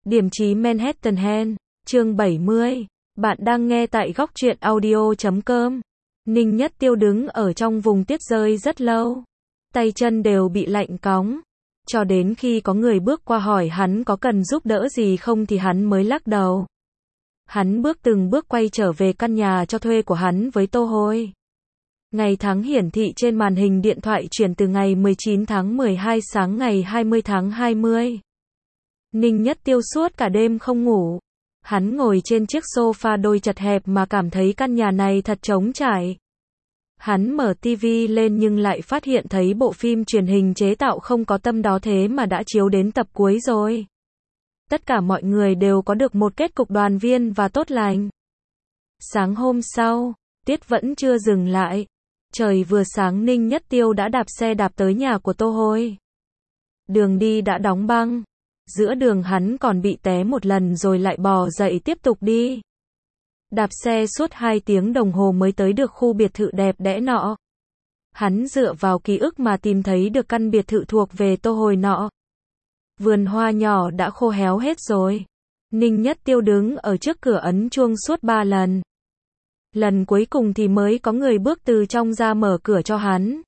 Điểm chí Manhattan Hen, chương 70. Bạn đang nghe tại góc truyện audio.com. Ninh Nhất Tiêu đứng ở trong vùng tuyết rơi rất lâu. Tay chân đều bị lạnh cóng. Cho đến khi có người bước qua hỏi hắn có cần giúp đỡ gì không thì hắn mới lắc đầu. Hắn từng bước quay trở về căn nhà cho thuê của hắn với Tô Hôi. Ngày tháng hiển thị trên màn hình điện thoại chuyển từ ngày 19 tháng 12 sáng ngày 20 tháng 20. Ninh Nhất Tiêu suốt cả đêm không ngủ. Hắn ngồi trên chiếc sofa đôi chật hẹp mà cảm thấy căn nhà này thật trống trải. Hắn mở tivi lên nhưng lại phát hiện thấy bộ phim truyền hình chế tạo không có tâm đó thế mà đã chiếu đến tập cuối rồi. Tất cả mọi người đều có được một kết cục đoàn viên và tốt lành. Sáng hôm sau, tiết vẫn chưa dừng lại. Trời vừa sáng Ninh Nhất Tiêu đã đạp xe đạp tới nhà của Tô Hôi. Đường đi đã đóng băng. Giữa đường hắn còn bị té một lần rồi lại bò dậy tiếp tục đi. Đạp xe suốt 2 tiếng đồng hồ mới tới được khu biệt thự đẹp đẽ nọ. Hắn dựa vào ký ức mà tìm thấy được căn biệt thự thuộc về Tô Hôi nọ. Vườn hoa nhỏ đã khô héo hết rồi. Ninh Nhất Tiêu đứng ở trước cửa ấn chuông suốt 3 lần. Lần cuối cùng thì mới có người bước từ trong ra mở cửa cho hắn.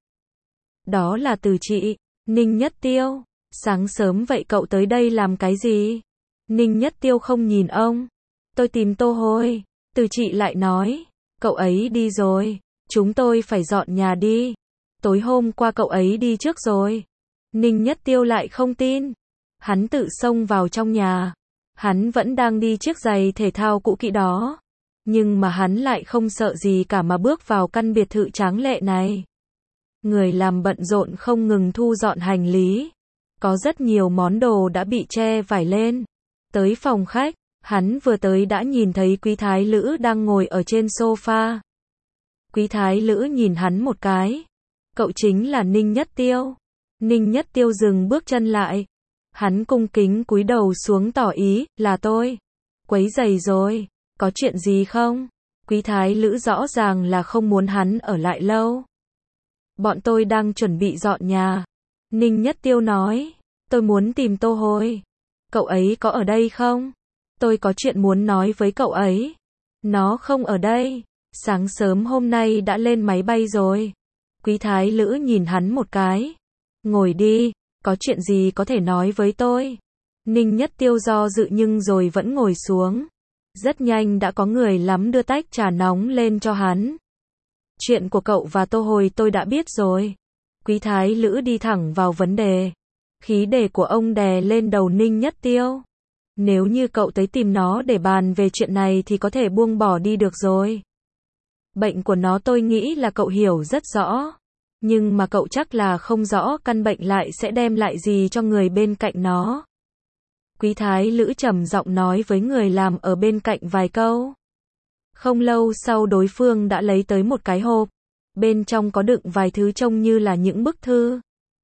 Đó là Từ Chị. Ninh Nhất Tiêu, sáng sớm vậy cậu tới đây làm cái gì? Ninh Nhất Tiêu không nhìn ông. Tôi tìm Tô Hôi. Từ Chị lại nói, cậu ấy đi rồi, chúng tôi phải dọn nhà đi. Tối hôm qua cậu ấy đi trước rồi. Ninh Nhất Tiêu lại không tin. Hắn tự xông vào trong nhà. Hắn vẫn đang đi chiếc giày thể thao cũ kỹ đó. Nhưng mà hắn lại không sợ gì cả mà bước vào căn biệt thự tráng lệ này. Người làm bận rộn không ngừng thu dọn hành lý. Có rất nhiều món đồ đã bị che vải lên. Tới phòng khách, hắn vừa tới đã nhìn thấy Quý Thái Lữ đang ngồi ở trên sofa. Quý Thái Lữ nhìn hắn một cái. Cậu chính là Ninh Nhất Tiêu. Ninh Nhất Tiêu dừng bước chân lại. Hắn cung kính cúi đầu xuống tỏ ý, là tôi. Quấy rầy rồi, có chuyện gì không? Quý Thái Lữ rõ ràng là không muốn hắn ở lại lâu. Bọn tôi đang chuẩn bị dọn nhà. Ninh Nhất Tiêu nói, tôi muốn tìm Tô Hôi. Cậu ấy có ở đây không? Tôi có chuyện muốn nói với cậu ấy. Nó không ở đây. Sáng sớm hôm nay đã lên máy bay rồi. Quý Thái Lữ nhìn hắn một cái. Ngồi đi, có chuyện gì có thể nói với tôi? Ninh Nhất Tiêu do dự nhưng rồi vẫn ngồi xuống. Rất nhanh đã có người lắm đưa tách trà nóng lên cho hắn. Chuyện của cậu và Tô Hôi tôi đã biết rồi. Quý Thái Lữ đi thẳng vào vấn đề. Khí đề của ông đè lên đầu Ninh Nhất Tiêu. Nếu như cậu tới tìm nó để bàn về chuyện này thì có thể buông bỏ đi được rồi. Bệnh của nó tôi nghĩ là cậu hiểu rất rõ. Nhưng mà cậu chắc là không rõ căn bệnh lại sẽ đem lại gì cho người bên cạnh nó. Quý Thái Lữ trầm giọng nói với người làm ở bên cạnh vài câu. Không lâu sau đối phương đã lấy tới một cái hộp. Bên trong có đựng vài thứ trông như là những bức thư.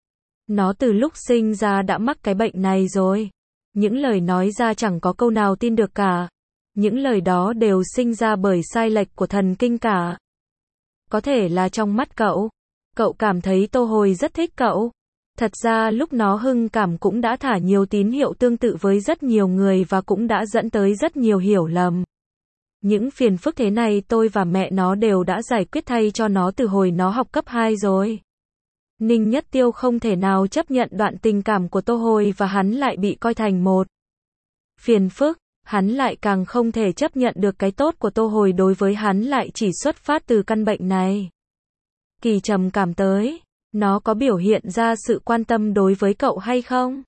Nó từ lúc sinh ra đã mắc cái bệnh này rồi. Những lời nói ra chẳng có câu nào tin được cả. Những lời đó đều sinh ra bởi sai lệch của thần kinh cả. Có thể là trong mắt cậu. Cậu cảm thấy Tô Hôi rất thích cậu. Thật ra lúc nó hưng cảm cũng đã thả nhiều tín hiệu tương tự với rất nhiều người và cũng đã dẫn tới rất nhiều hiểu lầm. Những phiền phức thế này tôi và mẹ nó đều đã giải quyết thay cho nó từ hồi nó học cấp 2 rồi. Ninh Nhất Tiêu không thể nào chấp nhận đoạn tình cảm của Tô Hôi và hắn lại bị coi thành một phiền phức. Hắn lại càng không thể chấp nhận được cái tốt của Tô Hôi đối với hắn lại chỉ xuất phát từ căn bệnh này. Kỳ trầm cảm tới. Nó có biểu hiện ra sự quan tâm đối với cậu hay không?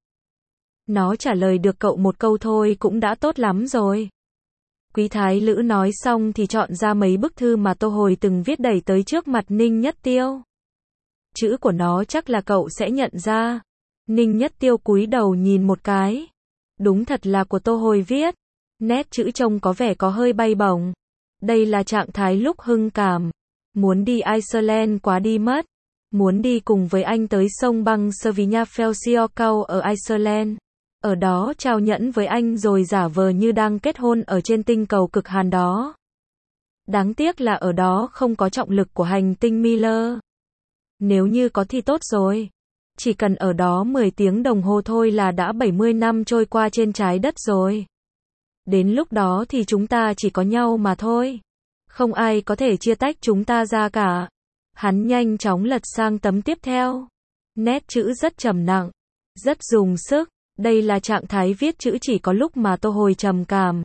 Nó trả lời được cậu một câu thôi cũng đã tốt lắm rồi. Quý Thái Lữ nói xong thì chọn ra mấy bức thư mà Tô Hôi từng viết đẩy tới trước mặt Ninh Nhất Tiêu. Chữ của nó chắc là cậu sẽ nhận ra. Ninh Nhất Tiêu cúi đầu nhìn một cái. Đúng thật là của Tô Hôi viết. Nét chữ trông có vẻ có hơi bay bổng. Đây là trạng thái lúc hưng cảm. Muốn đi Iceland quá đi mất. Muốn đi cùng với anh tới sông băng Svínafelsiokau ở Iceland. Ở đó trao nhẫn với anh rồi giả vờ như đang kết hôn ở trên tinh cầu cực hàn đó. Đáng tiếc là ở đó không có trọng lực của hành tinh Miller. Nếu như có thì tốt rồi. Chỉ cần ở đó 10 tiếng đồng hồ thôi là đã 70 năm trôi qua trên trái đất rồi. Đến lúc đó thì chúng ta chỉ có nhau mà thôi. Không ai có thể chia tách chúng ta ra cả. Hắn nhanh chóng lật sang tấm tiếp theo. Nét chữ rất trầm nặng, rất dùng sức. Đây là trạng thái viết chữ chỉ có lúc mà Tô Hồi trầm cảm.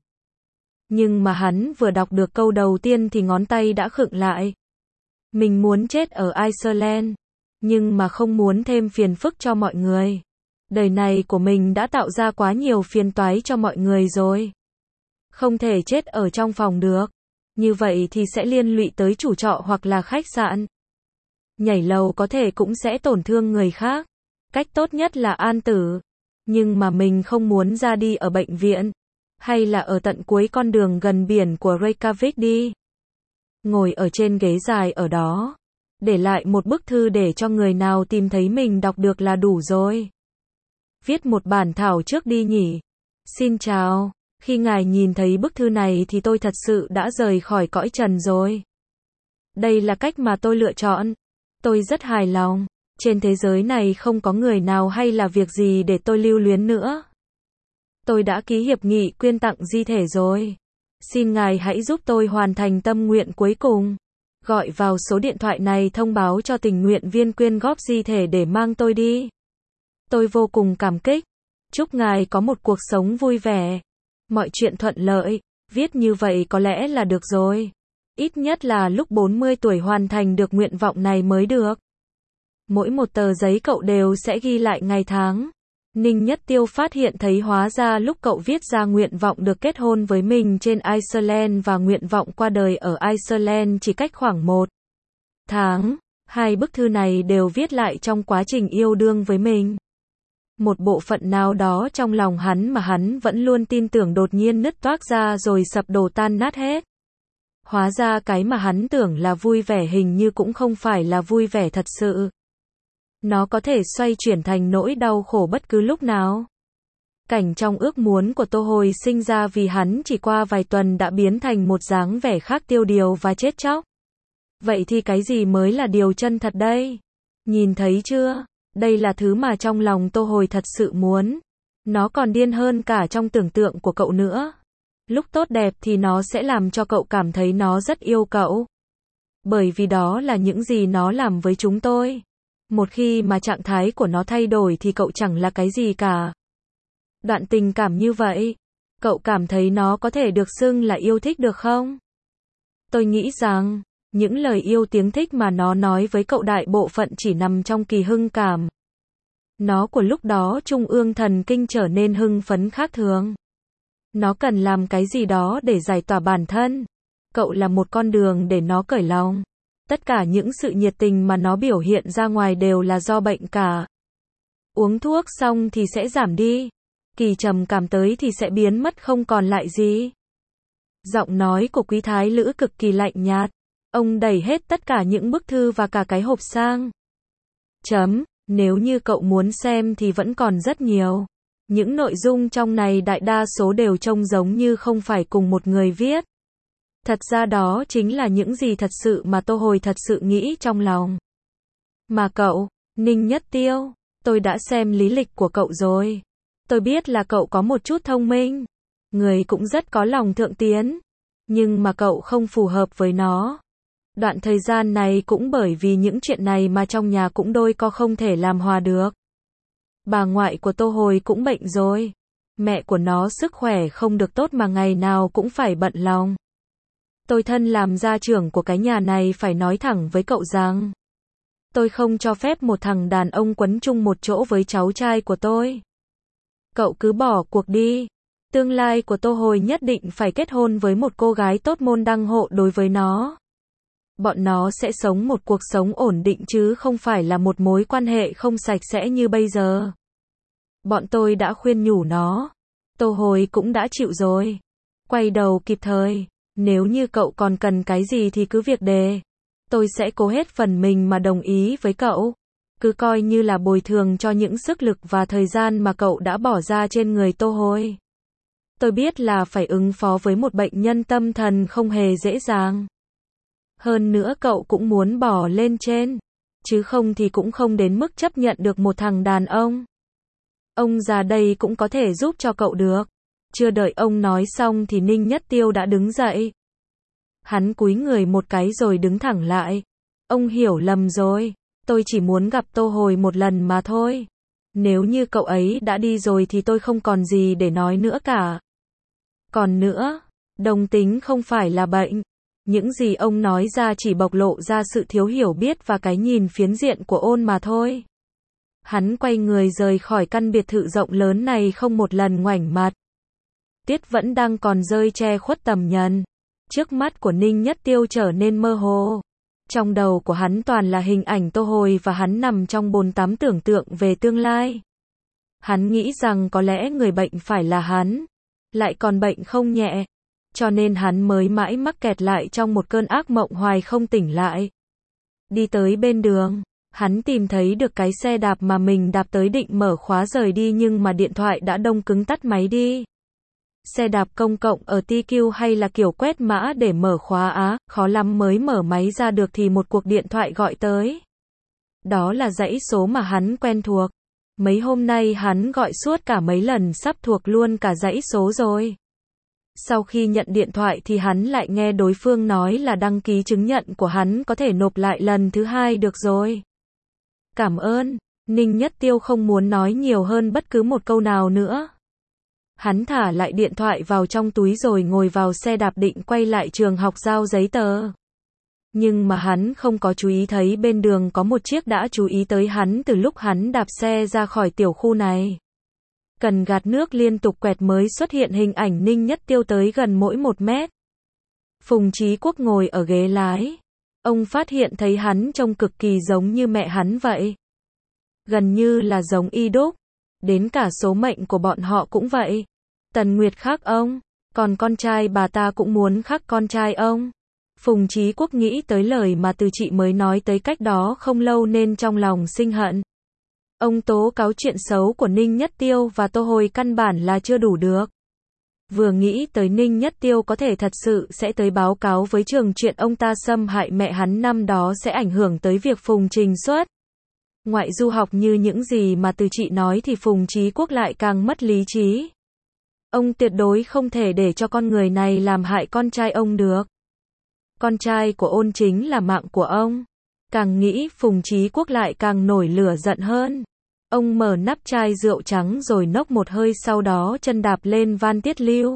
Nhưng mà hắn vừa đọc được câu đầu tiên thì ngón tay đã khựng lại. Mình muốn chết ở Iceland, nhưng mà không muốn thêm phiền phức cho mọi người. Đời này của mình đã tạo ra quá nhiều phiền toái cho mọi người rồi. Không thể chết ở trong phòng được. Như vậy thì sẽ liên lụy tới chủ trọ hoặc là khách sạn. Nhảy lầu có thể cũng sẽ tổn thương người khác. Cách tốt nhất là an tử. Nhưng mà mình không muốn ra đi ở bệnh viện. Hay là ở tận cuối con đường gần biển của Reykjavik đi. Ngồi ở trên ghế dài ở đó. Để lại một bức thư để cho người nào tìm thấy mình đọc được là đủ rồi. Viết một bản thảo trước đi nhỉ. Xin chào. Khi ngài nhìn thấy bức thư này thì tôi thật sự đã rời khỏi cõi trần rồi. Đây là cách mà tôi lựa chọn. Tôi rất hài lòng. Trên thế giới này không có người nào hay là việc gì để tôi lưu luyến nữa. Tôi đã ký hiệp nghị quyên tặng di thể rồi. Xin ngài hãy giúp tôi hoàn thành tâm nguyện cuối cùng. Gọi vào số điện thoại này thông báo cho tình nguyện viên quyên góp di thể để mang tôi đi. Tôi vô cùng cảm kích. Chúc ngài có một cuộc sống vui vẻ. Mọi chuyện thuận lợi. Viết như vậy có lẽ là được rồi. Ít nhất là lúc 40 tuổi hoàn thành được nguyện vọng này mới được. Mỗi một tờ giấy cậu đều sẽ ghi lại ngày tháng. Ninh Nhất Tiêu phát hiện thấy hóa ra lúc cậu viết ra nguyện vọng được kết hôn với mình trên Iceland và nguyện vọng qua đời ở Iceland chỉ cách khoảng 1 tháng. Hai bức thư này đều viết lại trong quá trình yêu đương với mình. Một bộ phận nào đó trong lòng hắn mà hắn vẫn luôn tin tưởng đột nhiên nứt toác ra rồi sập đổ tan nát hết. Hóa ra cái mà hắn tưởng là vui vẻ hình như cũng không phải là vui vẻ thật sự. Nó có thể xoay chuyển thành nỗi đau khổ bất cứ lúc nào. Cảnh trong ước muốn của Tô Hồi sinh ra vì hắn chỉ qua vài tuần đã biến thành một dáng vẻ khác tiêu điều và chết chóc. Vậy thì cái gì mới là điều chân thật đây? Nhìn thấy chưa? Đây là thứ mà trong lòng Tô Hồi thật sự muốn. Nó còn điên hơn cả trong tưởng tượng của cậu nữa. Lúc tốt đẹp thì nó sẽ làm cho cậu cảm thấy nó rất yêu cậu. Bởi vì đó là những gì nó làm với chúng tôi. Một khi mà trạng thái của nó thay đổi thì cậu chẳng là cái gì cả. Đoạn tình cảm như vậy, cậu cảm thấy nó có thể được xưng là yêu thích được không? Tôi nghĩ rằng, những lời yêu tiếng thích mà nó nói với cậu đại bộ phận chỉ nằm trong kỳ hưng cảm. Nó của lúc đó trung ương thần kinh trở nên hưng phấn khác thường. Nó cần làm cái gì đó để giải tỏa bản thân. Cậu là một con đường để nó cởi lòng. Tất cả những sự nhiệt tình mà nó biểu hiện ra ngoài đều là do bệnh cả. Uống thuốc xong thì sẽ giảm đi. Kỳ trầm cảm tới thì sẽ biến mất không còn lại gì. Giọng nói của Quý Thái Lữ cực kỳ lạnh nhạt. Ông đẩy hết tất cả những bức thư và cả cái hộp sang. Nếu như cậu muốn xem thì vẫn còn rất nhiều. Những nội dung trong này đại đa số đều trông giống như không phải cùng một người viết. Thật ra đó chính là những gì thật sự mà Tô Hồi thật sự nghĩ trong lòng. Mà cậu, Ninh Nhất Tiêu, tôi đã xem lý lịch của cậu rồi. Tôi biết là cậu có một chút thông minh. Người cũng rất có lòng thượng tiến. Nhưng mà cậu không phù hợp với nó. Đoạn thời gian này cũng bởi vì những chuyện này mà trong nhà cũng đôi co không thể làm hòa được. Bà ngoại của Tô Hồi cũng bệnh rồi. Mẹ của nó sức khỏe không được tốt mà ngày nào cũng phải bận lòng. Tôi thân làm gia trưởng của cái nhà này phải nói thẳng với cậu rằng tôi không cho phép một thằng đàn ông quấn chung một chỗ với cháu trai của tôi. Cậu cứ bỏ cuộc đi. Tương lai của Tô Hồi nhất định phải kết hôn với một cô gái tốt môn đăng hộ đối với nó. Bọn nó sẽ sống một cuộc sống ổn định chứ không phải là một mối quan hệ không sạch sẽ như bây giờ. Bọn tôi đã khuyên nhủ nó. Tô Hồi cũng đã chịu rồi. Quay đầu kịp thời. Nếu như cậu còn cần cái gì thì cứ việc đề. Tôi sẽ cố hết phần mình mà đồng ý với cậu. Cứ coi như là bồi thường cho những sức lực và thời gian mà cậu đã bỏ ra trên người Tô Hồi. Tôi biết là phải ứng phó với một bệnh nhân tâm thần không hề dễ dàng. Hơn nữa cậu cũng muốn bỏ lên trên. chứ không thì cũng không đến mức chấp nhận được một thằng đàn ông. Ông già đây cũng có thể giúp cho cậu được. Chưa đợi ông nói xong thì Ninh Nhất Tiêu đã đứng dậy. Hắn cúi người một cái rồi đứng thẳng lại. Ông hiểu lầm rồi. Tôi chỉ muốn gặp Tô Hồi một lần mà thôi. Nếu như cậu ấy đã đi rồi thì tôi không còn gì để nói nữa cả. Còn nữa, đồng tính không phải là bệnh. Những gì ông nói ra chỉ bộc lộ ra sự thiếu hiểu biết và cái nhìn phiến diện của Ôn mà thôi. Hắn quay người rời khỏi căn biệt thự rộng lớn này không một lần ngoảnh mặt. Tiết vẫn đang còn rơi che khuất tầm nhìn. Trước mắt của Ninh Nhất Tiêu trở nên mơ hồ. Trong đầu của hắn toàn là hình ảnh Tô Hồi và hắn nằm trong bồn tắm tưởng tượng về tương lai. Hắn nghĩ rằng có lẽ người bệnh phải là hắn, lại còn bệnh không nhẹ. Cho nên hắn mới mãi mắc kẹt lại trong một cơn ác mộng hoài không tỉnh lại. Đi tới bên đường, hắn tìm thấy được cái xe đạp mà mình đạp tới định mở khóa rời đi nhưng mà điện thoại đã đông cứng tắt máy đi. Xe đạp công cộng ở TQ hay là kiểu quét mã để mở khóa á, khó lắm mới mở máy ra được thì một cuộc điện thoại gọi tới. Đó là dãy số mà hắn quen thuộc. Mấy hôm nay hắn gọi suốt cả mấy lần sắp thuộc luôn cả dãy số rồi. Sau khi nhận điện thoại thì hắn lại nghe đối phương nói là đăng ký chứng nhận của hắn có thể nộp lại lần thứ 2 được rồi. Cảm ơn. Ninh Nhất Tiêu không muốn nói nhiều hơn bất cứ một câu nào nữa. Hắn thả lại điện thoại vào trong túi rồi ngồi vào xe đạp định quay lại trường học giao giấy tờ. Nhưng mà hắn không có chú ý thấy bên đường có một chiếc đã chú ý tới hắn từ lúc hắn đạp xe ra khỏi tiểu khu này. Cần gạt nước liên tục quẹt mới xuất hiện hình ảnh Ninh Nhất Tiêu tới gần mỗi 1 mét. Phùng Chí Quốc ngồi ở ghế lái. Ông phát hiện thấy hắn trông cực kỳ giống như mẹ hắn vậy. Gần như là giống y đúc. Đến cả số mệnh của bọn họ cũng vậy. Tần Nguyệt khác ông, còn con trai bà ta cũng muốn khác con trai ông. Phùng Chí Quốc nghĩ tới lời mà Từ Chị mới nói tới cách đó không lâu nên trong lòng sinh hận. Ông tố cáo chuyện xấu của Ninh Nhất Tiêu và Tô Hồi căn bản là chưa đủ được. Vừa nghĩ tới Ninh Nhất Tiêu có thể thật sự sẽ tới báo cáo với trường chuyện ông ta xâm hại mẹ hắn năm đó sẽ ảnh hưởng tới việc Phùng Trình xuất ngoại du học như những gì mà Từ Chị nói thì Phùng Chí Quốc lại càng mất lý trí. Ông tuyệt đối không thể để cho con người này làm hại con trai ông được. Con trai của Ôn chính là mạng của ông. Càng nghĩ Phùng Chí Quốc lại càng nổi lửa giận hơn. Ông mở nắp chai rượu trắng rồi nốc một hơi sau đó chân đạp lên van tiết lưu.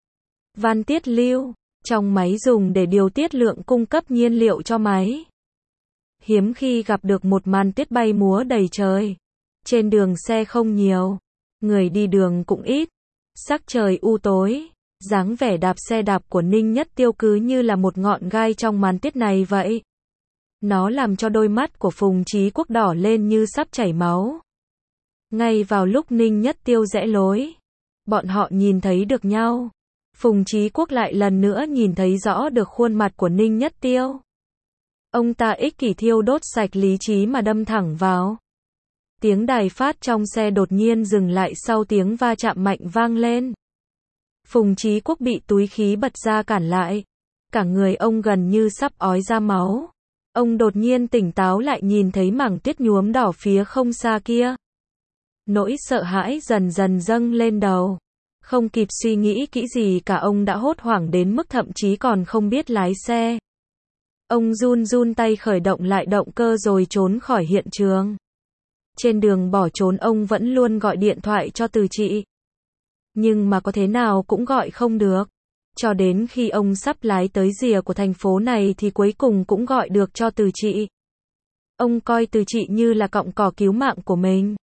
Van tiết lưu, trong máy dùng để điều tiết lượng cung cấp nhiên liệu cho máy. Hiếm khi gặp được một màn tuyết bay múa đầy trời. Trên đường xe không nhiều, người đi đường cũng ít. Sắc trời u tối, dáng vẻ đạp xe đạp của Ninh Nhất Tiêu cứ như là một ngọn gai trong màn tuyết này vậy. Nó làm cho đôi mắt của Phùng Chí Quốc đỏ lên như sắp chảy máu. Ngay vào lúc Ninh Nhất Tiêu rẽ lối, bọn họ nhìn thấy được nhau. Phùng Chí Quốc lại lần nữa nhìn thấy rõ được khuôn mặt của Ninh Nhất Tiêu. Ông ta ích kỷ thiêu đốt sạch lý trí mà đâm thẳng vào. Tiếng đài phát trong xe đột nhiên dừng lại sau tiếng va chạm mạnh vang lên. Phùng Chí Quốc bị túi khí bật ra cản lại. Cả người ông gần như sắp ói ra máu. Ông đột nhiên tỉnh táo lại nhìn thấy mảng tuyết nhuốm đỏ phía không xa kia. Nỗi sợ hãi dần dần dâng lên đầu. Không kịp suy nghĩ kỹ gì cả ông đã hốt hoảng đến mức thậm chí còn không biết lái xe. Ông run run tay khởi động lại động cơ rồi trốn khỏi hiện trường. Trên đường bỏ trốn ông vẫn luôn gọi điện thoại cho Từ Chị. Nhưng mà có thế nào cũng gọi không được. Cho đến khi ông sắp lái tới rìa của thành phố này thì cuối cùng cũng gọi được cho Từ Chị. Ông coi Từ Chị như là cọng cỏ cứu mạng của mình.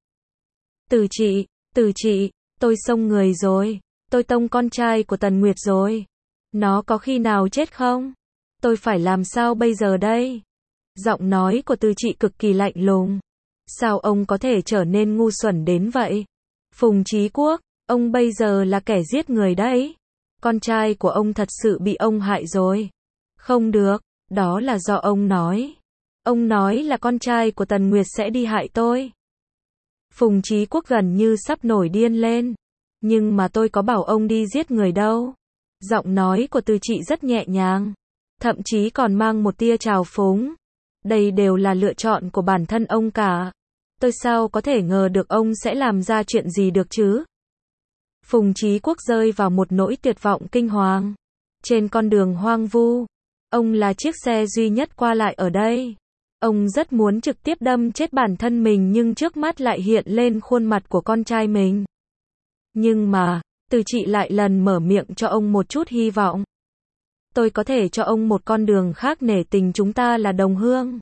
Từ Chị, tôi xông người rồi. Tôi tông con trai của Tần Nguyệt rồi. Nó có khi nào chết không? Tôi phải làm sao bây giờ đây? Giọng nói của Từ Chị cực kỳ lạnh lùng. Sao ông có thể trở nên ngu xuẩn đến vậy? Phùng Chí Quốc, ông bây giờ là kẻ giết người đấy. Con trai của ông thật sự bị ông hại rồi. Không được, đó là do ông nói. Ông nói là con trai của Tần Nguyệt sẽ đi hại tôi. Phùng Chí Quốc gần như sắp nổi điên lên. Nhưng mà tôi có bảo ông đi giết người đâu. Giọng nói của Từ Chị rất nhẹ nhàng. Thậm chí còn mang một tia trào phúng. Đây đều là lựa chọn của bản thân ông cả. Tôi sao có thể ngờ được ông sẽ làm ra chuyện gì được chứ? Phùng Chí Quốc rơi vào một nỗi tuyệt vọng kinh hoàng. Trên con đường hoang vu, ông là chiếc xe duy nhất qua lại ở đây. Ông rất muốn trực tiếp đâm chết bản thân mình nhưng trước mắt lại hiện lên khuôn mặt của con trai mình. Nhưng mà, Từ Chị lại lần mở miệng cho ông một chút hy vọng. Tôi có thể cho ông một con đường khác, nể tình chúng ta là đồng hương.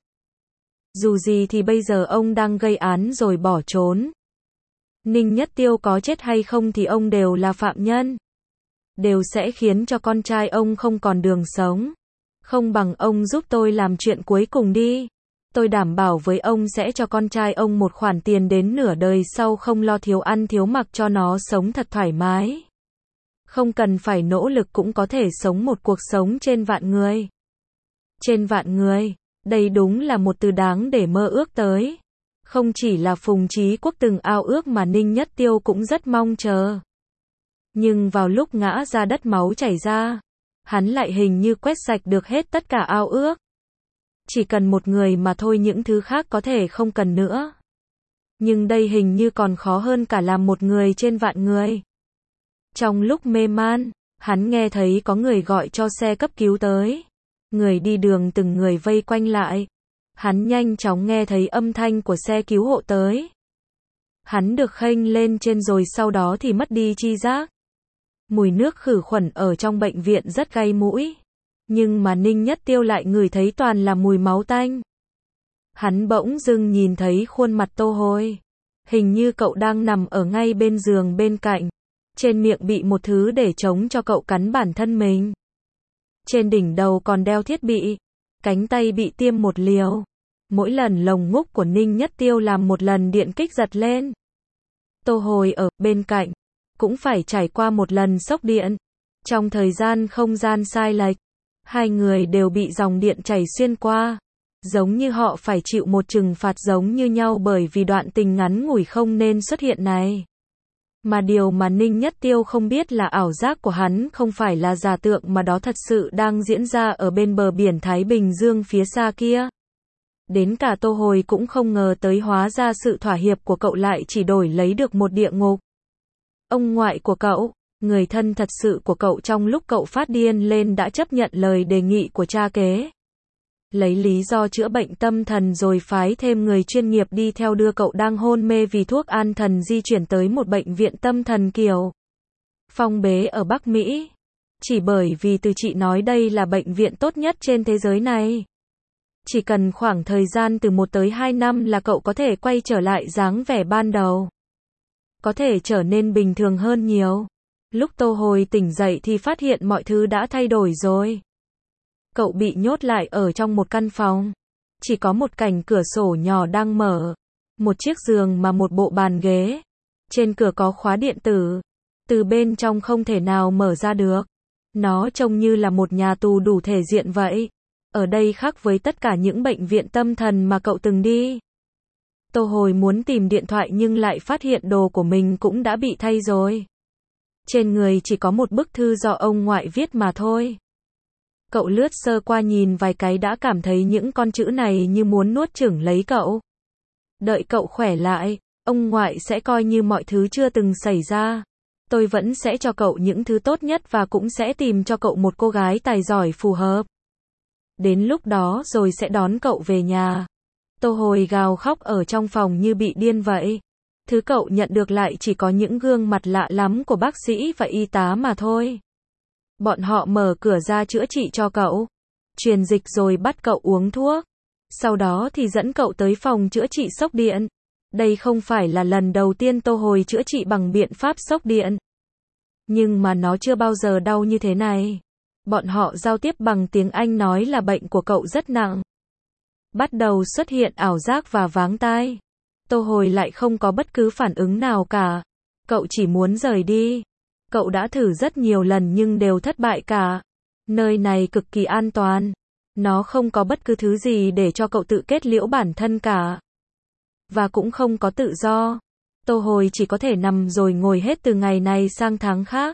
Dù gì thì bây giờ ông đang gây án rồi bỏ trốn. Ninh Nhất Tiêu có chết hay không thì ông đều là phạm nhân. Đều sẽ khiến cho con trai ông không còn đường sống. Không bằng ông giúp tôi làm chuyện cuối cùng đi. Tôi đảm bảo với ông sẽ cho con trai ông một khoản tiền đến nửa đời sau không lo thiếu ăn thiếu mặc cho nó sống thật thoải mái. Không cần phải nỗ lực cũng có thể sống một cuộc sống trên vạn người. Trên vạn người, đây đúng là một từ đáng để mơ ước tới. Không chỉ là Phùng Chí Quốc từng ao ước mà Ninh Nhất Tiêu cũng rất mong chờ. Nhưng vào lúc ngã ra đất máu chảy ra, hắn lại hình như quét sạch được hết tất cả ao ước. Chỉ cần một người mà thôi, những thứ khác có thể không cần nữa. Nhưng đây hình như còn khó hơn cả làm một người trên vạn người. Trong lúc mê man, hắn nghe thấy có người gọi cho xe cấp cứu tới. Người đi đường từng người vây quanh lại. Hắn nhanh chóng nghe thấy âm thanh của xe cứu hộ tới. Hắn được khênh lên trên rồi sau đó thì mất đi tri giác. Mùi nước khử khuẩn ở trong bệnh viện rất gây mũi. Nhưng mà Ninh Nhất Tiêu lại ngửi thấy toàn là mùi máu tanh. Hắn bỗng dưng nhìn thấy khuôn mặt Tô Hồi. Hình như cậu đang nằm ở ngay bên giường bên cạnh. Trên miệng bị một thứ để chống cho cậu cắn bản thân mình. Trên đỉnh đầu còn đeo thiết bị. Cánh tay bị tiêm một liều. Mỗi lần lồng ngúc của Ninh Nhất Tiêu làm một lần điện kích giật lên. Tô Hồi ở bên cạnh cũng phải trải qua một lần sốc điện. Trong thời gian không gian sai lệch, hai người đều bị dòng điện chảy xuyên qua. Giống như họ phải chịu một trừng phạt giống như nhau bởi vì đoạn tình ngắn ngủi không nên xuất hiện này. Mà điều mà Ninh Nhất Tiêu không biết là ảo giác của hắn không phải là giả tượng mà đó thật sự đang diễn ra ở bên bờ biển Thái Bình Dương phía xa kia. Đến cả Tô Hồi cũng không ngờ tới, hóa ra sự thỏa hiệp của cậu lại chỉ đổi lấy được một địa ngục. Ông ngoại của cậu, người thân thật sự của cậu trong lúc cậu phát điên lên đã chấp nhận lời đề nghị của cha kế. Lấy lý do chữa bệnh tâm thần rồi phái thêm người chuyên nghiệp đi theo đưa cậu đang hôn mê vì thuốc an thần di chuyển tới một bệnh viện tâm thần kiểu phong bế ở Bắc Mỹ. Chỉ bởi vì Từ Chị nói đây là bệnh viện tốt nhất trên thế giới này. Chỉ cần khoảng thời gian từ 1 tới 2 năm là cậu có thể quay trở lại dáng vẻ ban đầu. Có thể trở nên bình thường hơn nhiều. Lúc Tô Hồi tỉnh dậy thì phát hiện mọi thứ đã thay đổi rồi. Cậu bị nhốt lại ở trong một căn phòng. Chỉ có một cạnh cửa sổ nhỏ đang mở. Một chiếc giường mà một bộ bàn ghế. Trên cửa có khóa điện tử. Từ bên trong không thể nào mở ra được. Nó trông như là một nhà tù đủ thể diện vậy. Ở đây khác với tất cả những bệnh viện tâm thần mà cậu từng đi. Tô Hồi muốn tìm điện thoại nhưng lại phát hiện đồ của mình cũng đã bị thay rồi. Trên người chỉ có một bức thư do ông ngoại viết mà thôi. Cậu lướt sơ qua nhìn vài cái đã cảm thấy những con chữ này như muốn nuốt chửng lấy cậu. Đợi cậu khỏe lại, ông ngoại sẽ coi như mọi thứ chưa từng xảy ra. Tôi vẫn sẽ cho cậu những thứ tốt nhất và cũng sẽ tìm cho cậu một cô gái tài giỏi phù hợp. Đến lúc đó rồi sẽ đón cậu về nhà. Tô Hồi gào khóc ở trong phòng như bị điên vậy. Thứ cậu nhận được lại chỉ có những gương mặt lạ lắm của bác sĩ và y tá mà thôi. Bọn họ mở cửa ra chữa trị cho cậu. Truyền dịch rồi bắt cậu uống thuốc. Sau đó thì dẫn cậu tới phòng chữa trị sốc điện. Đây không phải là lần đầu tiên Tô Hồi chữa trị bằng biện pháp sốc điện. Nhưng mà nó chưa bao giờ đau như thế này. Bọn họ giao tiếp bằng tiếng Anh nói là bệnh của cậu rất nặng. Bắt đầu xuất hiện ảo giác và váng tai. Tô Hồi lại không có bất cứ phản ứng nào cả. Cậu chỉ muốn rời đi. Cậu đã thử rất nhiều lần nhưng đều thất bại cả. Nơi này cực kỳ an toàn. Nó không có bất cứ thứ gì để cho cậu tự kết liễu bản thân cả. Và cũng không có tự do. Tô Hồi chỉ có thể nằm rồi ngồi hết từ ngày này sang tháng khác.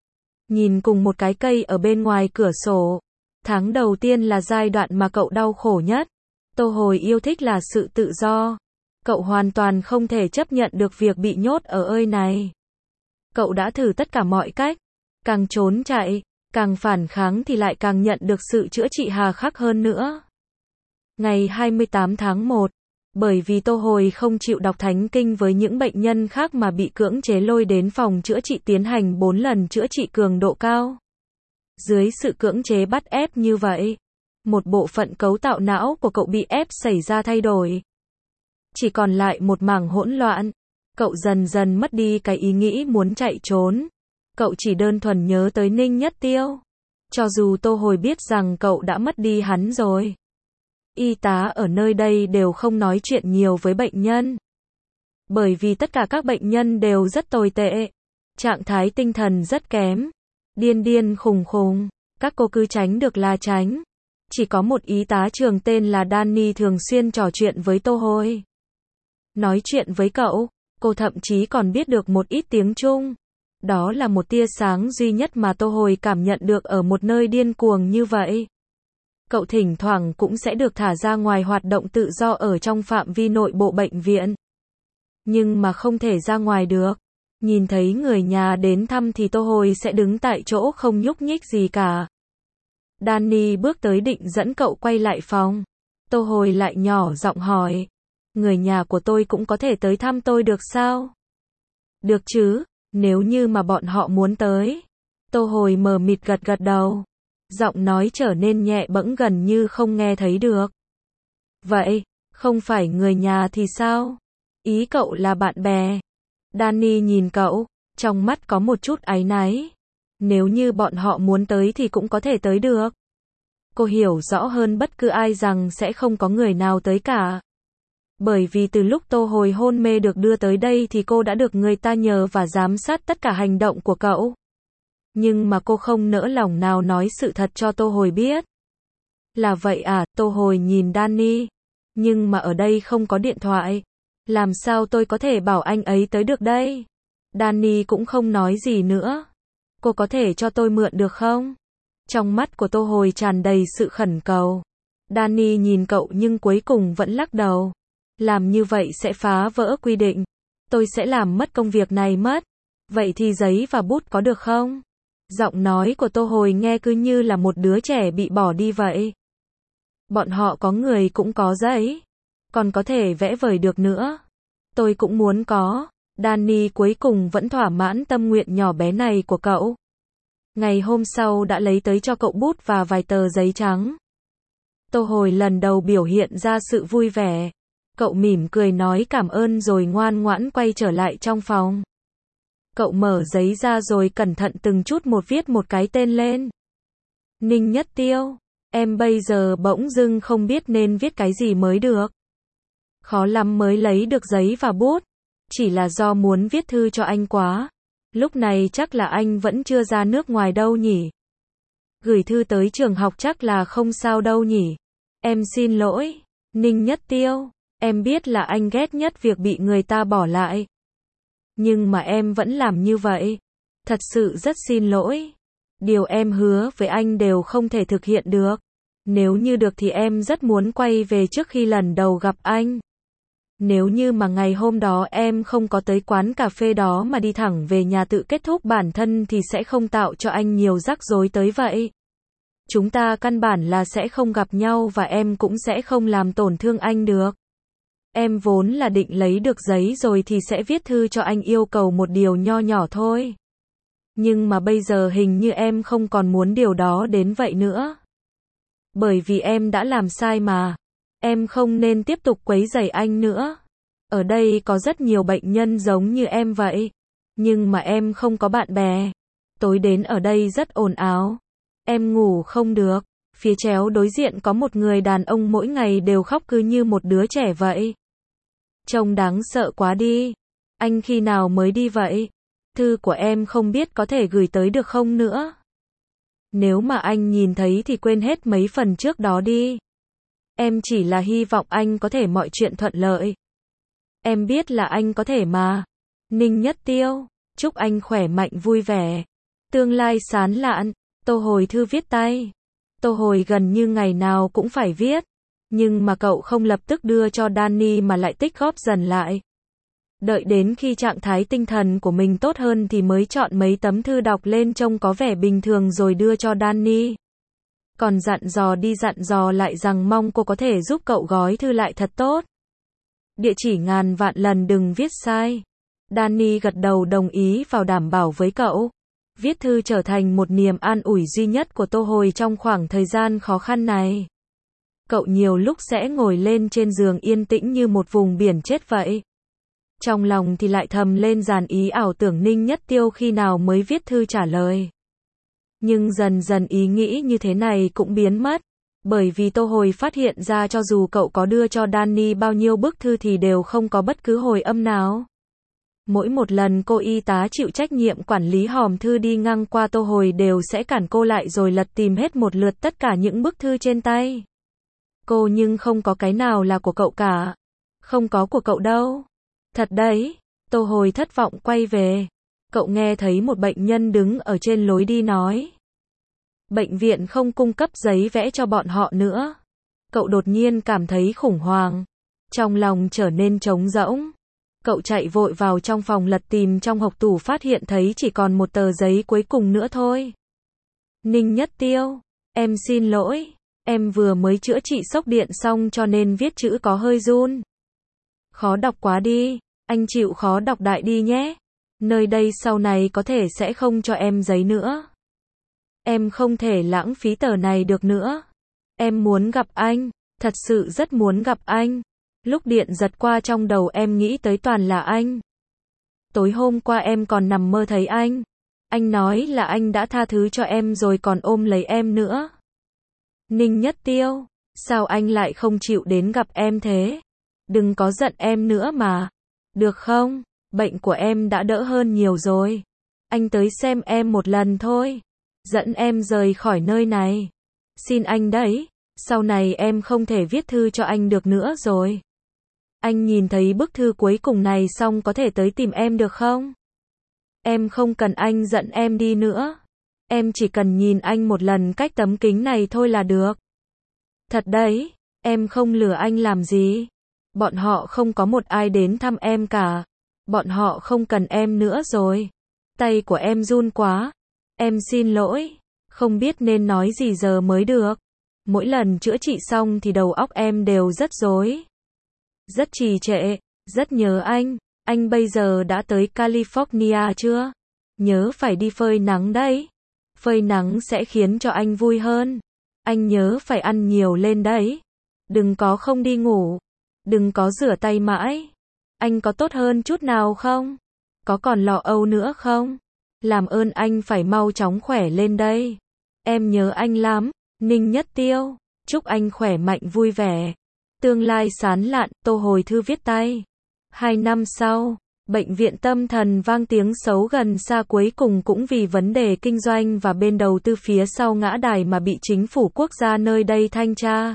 Nhìn cùng một cái cây ở bên ngoài cửa sổ. Tháng đầu tiên là giai đoạn mà cậu đau khổ nhất. Tô Hồi yêu thích là sự tự do. Cậu hoàn toàn không thể chấp nhận được việc bị nhốt ở ơi này. Cậu đã thử tất cả mọi cách. Càng trốn chạy, càng phản kháng thì lại càng nhận được sự chữa trị hà khắc hơn nữa. Ngày 28 tháng 1, bởi vì Tô Hồi không chịu đọc thánh kinh với những bệnh nhân khác mà bị cưỡng chế lôi đến phòng chữa trị tiến hành 4 lần chữa trị cường độ cao. Dưới sự cưỡng chế bắt ép như vậy, một bộ phận cấu tạo não của cậu bị ép xảy ra thay đổi. Chỉ còn lại một mảng hỗn loạn. Cậu dần dần mất đi cái ý nghĩ muốn chạy trốn. Cậu chỉ đơn thuần nhớ tới Ninh Nhất Tiêu. Cho dù Tô Hồi biết rằng cậu đã mất đi hắn rồi. Y tá ở nơi đây đều không nói chuyện nhiều với bệnh nhân. Bởi vì tất cả các bệnh nhân đều rất tồi tệ. Trạng thái tinh thần rất kém. Điên điên khùng khùng. Các cô cứ tránh được là tránh. Chỉ có một y tá trường tên là Danny thường xuyên trò chuyện với Tô Hồi. Nói chuyện với cậu, cô thậm chí còn biết được một ít tiếng Trung. Đó là một tia sáng duy nhất mà Tô Hồi cảm nhận được ở một nơi điên cuồng như vậy. Cậu thỉnh thoảng cũng sẽ được thả ra ngoài hoạt động tự do ở trong phạm vi nội bộ bệnh viện. Nhưng mà không thể ra ngoài được. Nhìn thấy người nhà đến thăm thì Tô Hồi sẽ đứng tại chỗ không nhúc nhích gì cả. Danny bước tới định dẫn cậu quay lại phòng. Tô Hồi lại nhỏ giọng hỏi. Người nhà của tôi cũng có thể tới thăm tôi được sao? Được chứ, nếu như mà bọn họ muốn tới. Tô Hồi mờ mịt gật gật đầu. Giọng nói trở nên nhẹ bẫng gần như không nghe thấy được. Vậy, không phải người nhà thì sao? Ý cậu là bạn bè. Danny nhìn cậu, trong mắt có một chút áy náy. Nếu như bọn họ muốn tới thì cũng có thể tới được. Cô hiểu rõ hơn bất cứ ai rằng sẽ không có người nào tới cả. Bởi vì từ lúc Tô Hồi hôn mê được đưa tới đây thì cô đã được người ta nhờ và giám sát tất cả hành động của cậu. Nhưng mà cô không nỡ lòng nào nói sự thật cho Tô Hồi biết. Là vậy à, Tô Hồi nhìn Danny. Nhưng mà ở đây không có điện thoại. Làm sao tôi có thể bảo anh ấy tới được đây? Danny cũng không nói gì nữa. Cô có thể cho tôi mượn được không? Trong mắt của Tô Hồi tràn đầy sự khẩn cầu. Danny nhìn cậu nhưng cuối cùng vẫn lắc đầu. Làm như vậy sẽ phá vỡ quy định. Tôi sẽ làm mất công việc này mất. Vậy thì giấy và bút có được không? Giọng nói của Tô Hồi nghe cứ như là một đứa trẻ bị bỏ đi vậy. Bọn họ có người cũng có giấy. Còn có thể vẽ vời được nữa. Tôi cũng muốn có. Danny cuối cùng vẫn thỏa mãn tâm nguyện nhỏ bé này của cậu. Ngày hôm sau đã lấy tới cho cậu bút và vài tờ giấy trắng. Tô Hồi lần đầu biểu hiện ra sự vui vẻ. Cậu mỉm cười nói cảm ơn rồi ngoan ngoãn quay trở lại trong phòng. Cậu mở giấy ra rồi cẩn thận từng chút một viết một cái tên lên. Ninh Nhất Tiêu. Em bây giờ bỗng dưng không biết nên viết cái gì mới được. Khó lắm mới lấy được giấy và bút. Chỉ là do muốn viết thư cho anh quá. Lúc này chắc là anh vẫn chưa ra nước ngoài đâu nhỉ. Gửi thư tới trường học chắc là không sao đâu nhỉ. Em xin lỗi. Ninh Nhất Tiêu. Em biết là anh ghét nhất việc bị người ta bỏ lại. Nhưng mà em vẫn làm như vậy. Thật sự rất xin lỗi. Điều em hứa với anh đều không thể thực hiện được. Nếu như được thì em rất muốn quay về trước khi lần đầu gặp anh. Nếu như mà ngày hôm đó em không có tới quán cà phê đó mà đi thẳng về nhà tự kết thúc bản thân thì sẽ không tạo cho anh nhiều rắc rối tới vậy. Chúng ta căn bản là sẽ không gặp nhau và em cũng sẽ không làm tổn thương anh được. Em vốn là định lấy được giấy rồi thì sẽ viết thư cho anh yêu cầu một điều nho nhỏ thôi. Nhưng mà bây giờ hình như em không còn muốn điều đó đến vậy nữa. Bởi vì em đã làm sai mà. Em không nên tiếp tục quấy rầy anh nữa. Ở đây có rất nhiều bệnh nhân giống như em vậy. Nhưng mà em không có bạn bè. Tối đến ở đây rất ồn ào. Em ngủ không được. Phía chéo đối diện có một người đàn ông mỗi ngày đều khóc cứ như một đứa trẻ vậy. Trông đáng sợ quá đi. Anh khi nào mới đi vậy? Thư của em không biết có thể gửi tới được không nữa. Nếu mà anh nhìn thấy thì quên hết mấy phần trước đó đi. Em chỉ là hy vọng anh có thể mọi chuyện thuận lợi. Em biết là anh có thể mà. Ninh Nhất Tiêu. Chúc anh khỏe mạnh vui vẻ. Tương lai sáng lạn. Tô Hồi thư viết tay. Tô Hồi gần như ngày nào cũng phải viết. Nhưng mà cậu không lập tức đưa cho Danny mà lại tích góp dần lại. Đợi đến khi trạng thái tinh thần của mình tốt hơn thì mới chọn mấy tấm thư đọc lên trông có vẻ bình thường rồi đưa cho Danny. Còn dặn dò lại rằng mong cô có thể giúp cậu gói thư lại thật tốt. Địa chỉ ngàn vạn lần đừng viết sai. Danny gật đầu đồng ý vào đảm bảo với cậu. Viết thư trở thành một niềm an ủi duy nhất của Tô Hồi trong khoảng thời gian khó khăn này. Cậu nhiều lúc sẽ ngồi lên trên giường yên tĩnh như một vùng biển chết vậy. Trong lòng thì lại thầm lên dàn ý ảo tưởng Ninh Nhất Tiêu khi nào mới viết thư trả lời. Nhưng dần dần ý nghĩ như thế này cũng biến mất. Bởi vì Tô Hồi phát hiện ra cho dù cậu có đưa cho Danny bao nhiêu bức thư thì đều không có bất cứ hồi âm nào. Mỗi một lần cô y tá chịu trách nhiệm quản lý hòm thư đi ngang qua Tô Hồi đều sẽ cản cô lại rồi lật tìm hết một lượt tất cả những bức thư trên tay. Cô nhưng không có cái nào là của cậu cả. Không có của cậu đâu. Thật đấy. Tô Hồi thất vọng quay về. Cậu nghe thấy một bệnh nhân đứng ở trên lối đi nói. Bệnh viện không cung cấp giấy vẽ cho bọn họ nữa. Cậu đột nhiên cảm thấy khủng hoảng. Trong lòng trở nên trống rỗng. Cậu chạy vội vào trong phòng lật tìm trong hộc tủ phát hiện thấy chỉ còn một tờ giấy cuối cùng nữa thôi. Ninh Nhất Tiêu, em xin lỗi. Em vừa mới chữa trị sốc điện xong cho nên viết chữ có hơi run. Khó đọc quá đi. Anh chịu khó đọc đại đi nhé. Nơi đây sau này có thể sẽ không cho em giấy nữa. Em không thể lãng phí tờ này được nữa. Em muốn gặp anh. Thật sự rất muốn gặp anh. Lúc điện giật qua trong đầu em nghĩ tới toàn là anh. Tối hôm qua em còn nằm mơ thấy anh. Anh nói là anh đã tha thứ cho em rồi còn ôm lấy em nữa. Ninh Nhất Tiêu, sao anh lại không chịu đến gặp em thế? Đừng có giận em nữa mà. Được không? Bệnh của em đã đỡ hơn nhiều rồi. Anh tới xem em một lần thôi. Dẫn em rời khỏi nơi này. Xin anh đấy. Sau này em không thể viết thư cho anh được nữa rồi. Anh nhìn thấy bức thư cuối cùng này xong có thể tới tìm em được không? Em không cần anh dẫn em đi nữa. Em chỉ cần nhìn anh một lần cách tấm kính này thôi là được. Thật đấy, em không lừa anh làm gì. Bọn họ không có một ai đến thăm em cả. Bọn họ không cần em nữa rồi. Tay của em run quá. Em xin lỗi. Không biết nên nói gì giờ mới được. Mỗi lần chữa trị xong thì đầu óc em đều rất rối. Rất trì trệ. Rất nhớ anh. Anh bây giờ đã tới California chưa? Nhớ phải đi phơi nắng đấy. Phơi nắng sẽ khiến cho anh vui hơn. Anh nhớ phải ăn nhiều lên đấy. Đừng có không đi ngủ. Đừng có rửa tay mãi. Anh có tốt hơn chút nào không? Có còn lo âu nữa không? Làm ơn anh phải mau chóng khỏe lên đây. Em nhớ anh lắm. Ninh Nhất Tiêu. Chúc anh khỏe mạnh vui vẻ. Tương lai sáng lạn. Tô Hồi thư viết tay. 2 năm sau, bệnh viện tâm thần vang tiếng xấu gần xa cuối cùng cũng vì vấn đề kinh doanh và bên đầu tư phía sau ngã đài mà bị chính phủ quốc gia nơi đây thanh tra.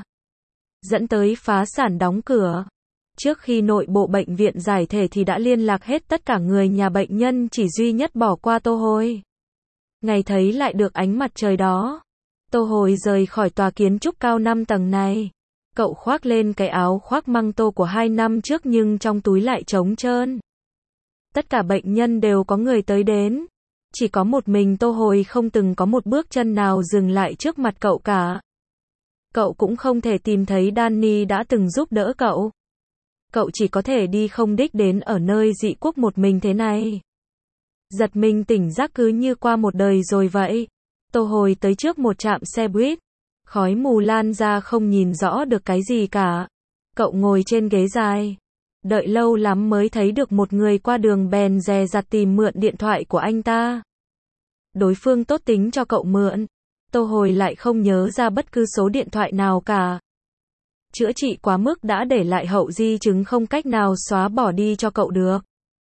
Dẫn tới phá sản đóng cửa. Trước khi nội bộ bệnh viện giải thể thì đã liên lạc hết tất cả người nhà bệnh nhân chỉ duy nhất bỏ qua Tô Hồi. Ngày thấy lại được ánh mặt trời đó. Tô Hồi rời khỏi tòa kiến trúc cao 5 tầng này. Cậu khoác lên cái áo khoác măng tô của 2 năm trước nhưng trong túi lại trống trơn. Tất cả bệnh nhân đều có người tới đến. Chỉ có một mình Tô Hồi không từng có một bước chân nào dừng lại trước mặt cậu cả. Cậu cũng không thể tìm thấy Danny đã từng giúp đỡ cậu. Cậu chỉ có thể đi không đích đến ở nơi dị quốc một mình thế này. Giật mình tỉnh giấc cứ như qua một đời rồi vậy. Tô Hồi tới trước một trạm xe buýt. Khói mù lan ra không nhìn rõ được cái gì cả. Cậu ngồi trên ghế dài. Đợi lâu lắm mới thấy được một người qua đường bèn dè dặt tìm mượn điện thoại của anh ta. Đối phương tốt tính cho cậu mượn. Tô Hồi lại không nhớ ra bất cứ số điện thoại nào cả. Chữa trị quá mức đã để lại hậu di chứng không cách nào xóa bỏ đi cho cậu được.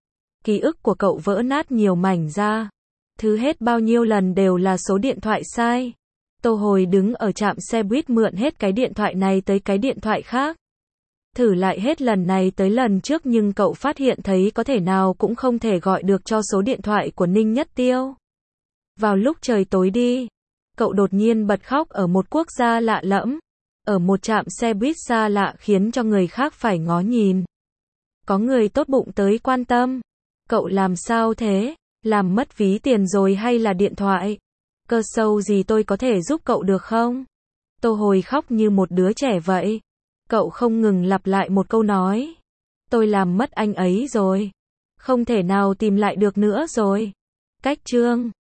Ký ức của cậu vỡ nát nhiều mảnh ra. Thứ hết bao nhiêu lần đều là số điện thoại sai. Tô Hồi đứng ở trạm xe buýt mượn hết cái điện thoại này tới cái điện thoại khác. Thử lại hết lần này tới lần trước nhưng cậu phát hiện thấy có thể nào cũng không thể gọi được cho số điện thoại của Ninh Nhất Tiêu. Vào lúc trời tối đi, cậu đột nhiên bật khóc ở một quốc gia lạ lẫm. ở một trạm xe buýt xa lạ khiến cho người khác phải ngó nhìn. Có người tốt bụng tới quan tâm. Cậu làm sao thế? Làm mất ví tiền rồi hay là điện thoại? Cơ sâu gì tôi có thể giúp cậu được không? Tô Hồi khóc như một đứa trẻ vậy. Cậu không ngừng lặp lại một câu nói. Tôi làm mất anh ấy rồi. Không thể nào tìm lại được nữa rồi. Cách chương